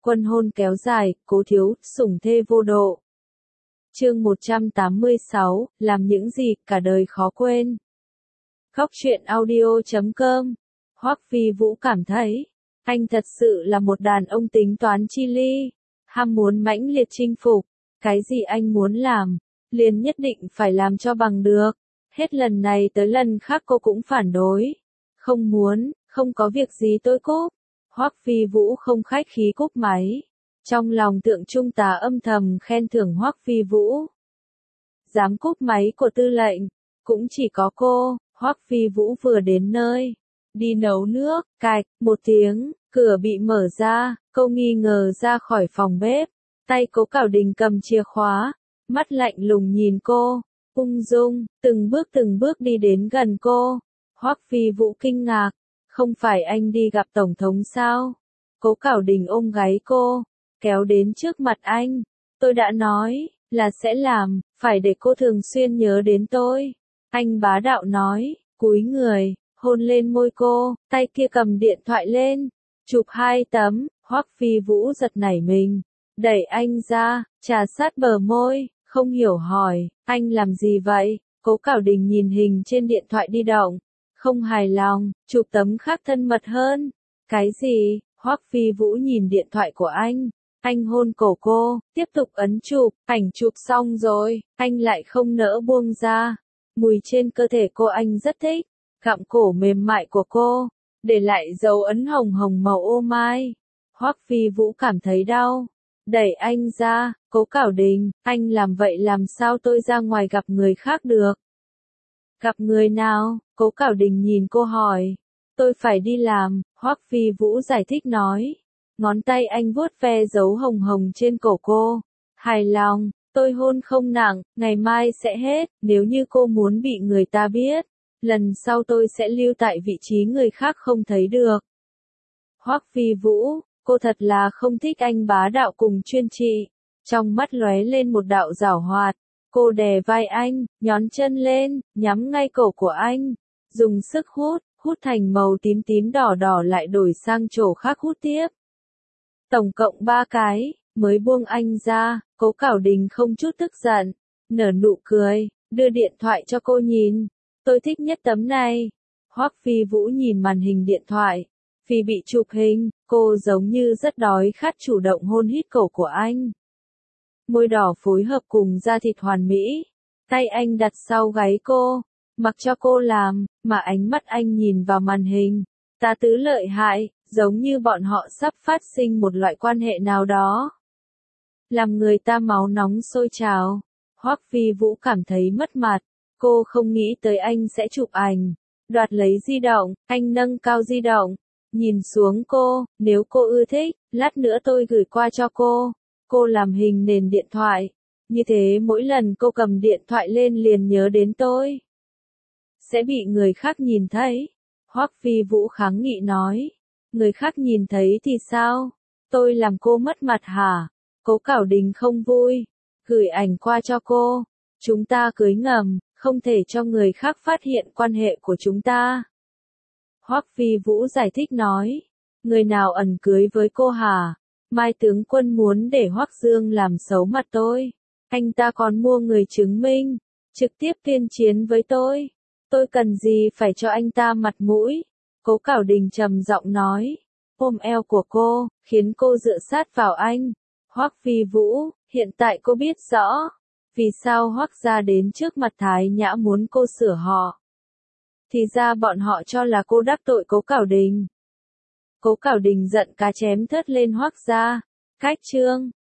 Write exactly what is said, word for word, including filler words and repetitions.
Quân hôn kéo dài, Cố Thiếu, sủng thê vô độ. Chương một trăm tám mươi sáu, làm những gì cả đời khó quên. Khóc chuyện audio chấm com. Hoắc Phi Vũ cảm thấy, anh thật sự là một đàn ông tính toán chi ly, ham muốn mãnh liệt chinh phục, cái gì anh muốn làm, liền nhất định phải làm cho bằng được. Hết lần này tới lần khác cô cũng phản đối. Không muốn, không có việc gì tôi cúp. Hoắc Phi Vũ không khách khí cúp máy. Trong lòng Tượng Trung Tá âm thầm khen thưởng Hoắc Phi Vũ. Dám cúp máy của tư lệnh, cũng chỉ có cô. Hoắc Phi Vũ vừa đến nơi, đi nấu nước, cạch, một tiếng, cửa bị mở ra, cô nghi ngờ ra khỏi phòng bếp. Tay Cố Cảo Đình cầm chìa khóa, mắt lạnh lùng nhìn cô, ung dung, từng bước từng bước đi đến gần cô. Hoắc Phi Vũ kinh ngạc, không phải anh đi gặp Tổng thống sao? Cố Cảo Đình ôm gáy cô, kéo đến trước mặt anh. Tôi đã nói, là sẽ làm, phải để cô thường xuyên nhớ đến tôi. Anh bá đạo nói, cúi người, hôn lên môi cô, tay kia cầm điện thoại lên, chụp hai tấm. Hoắc Phi Vũ giật nảy mình, đẩy anh ra, trà sát bờ môi, không hiểu hỏi, anh làm gì vậy? Cố Cảo Đình nhìn hình trên điện thoại di động, không hài lòng, chụp tấm khác thân mật hơn. Cái gì? Hoắc Phi Vũ nhìn điện thoại của anh, anh hôn cổ cô, tiếp tục ấn chụp, ảnh chụp xong rồi, anh lại không nỡ buông ra. Mùi trên cơ thể cô anh rất thích, gặm cổ mềm mại của cô, để lại dấu ấn hồng hồng màu ô mai. Hoắc Phi Vũ cảm thấy đau, đẩy anh ra. Cố Cảo Đình, anh làm vậy làm sao tôi ra ngoài gặp người khác được? Gặp người nào? Cố Cảo Đình nhìn cô hỏi. Tôi phải đi làm, Hoắc Phi Vũ giải thích nói. Ngón tay anh vuốt ve dấu hồng hồng trên cổ cô. Hài lòng, tôi hôn không nặng, ngày mai sẽ hết, nếu như cô muốn bị người ta biết, lần sau tôi sẽ lưu tại vị trí người khác không thấy được. Hoắc Phi Vũ, cô thật là không thích anh bá đạo cùng chuyên trị. Trong mắt lóe lên một đạo giảo hoạt, cô đè vai anh, nhón chân lên, nhắm ngay cổ của anh, dùng sức hút, hút thành màu tím tím đỏ đỏ lại đổi sang chỗ khác hút tiếp. Tổng cộng ba cái, mới buông anh ra. Cố Cảo Đình không chút tức giận, nở nụ cười, đưa điện thoại cho cô nhìn. Tôi thích nhất tấm này. Hoắc Phi Vũ nhìn màn hình điện thoại, vì bị chụp hình, cô giống như rất đói khát chủ động hôn hít cổ của anh. Môi đỏ phối hợp cùng da thịt hoàn mỹ, tay anh đặt sau gáy cô, mặc cho cô làm, mà ánh mắt anh nhìn vào màn hình, tà tứ lợi hại, giống như bọn họ sắp phát sinh một loại quan hệ nào đó. Làm người ta máu nóng sôi trào. Hoắc Phi Vũ cảm thấy mất mặt, cô không nghĩ tới anh sẽ chụp ảnh, đoạt lấy di động, anh nâng cao di động, nhìn xuống cô, nếu cô ưa thích, lát nữa tôi gửi qua cho cô. Cô làm hình nền điện thoại, như thế mỗi lần cô cầm điện thoại lên liền nhớ đến tôi. Sẽ bị người khác nhìn thấy. Hoắc Phi Vũ kháng nghị nói. Người khác nhìn thấy thì sao? Tôi làm cô mất mặt hả? Cố Cảo Đình không vui, gửi ảnh qua cho cô. Chúng ta cưới ngầm, không thể cho người khác phát hiện quan hệ của chúng ta. Hoắc Phi Vũ giải thích nói. Người nào ẩn cưới với cô hả? Mai tướng quân muốn để Hoắc Dương làm xấu mặt tôi. Anh ta còn mua người chứng minh, trực tiếp tuyên chiến với tôi. Tôi cần gì phải cho anh ta mặt mũi? Cố Cảo Đình trầm giọng nói, ôm eo của cô, khiến cô dựa sát vào anh. Hoắc Phi Vũ, hiện tại cô biết rõ, vì sao Hoắc gia đến trước mặt Thái Nhã muốn cô sửa họ. Thì ra bọn họ cho là cô đắc tội Cố Cảo Đình. Cố Cảo Đình giận cá chém thớt lên Hoắc gia. Cách chương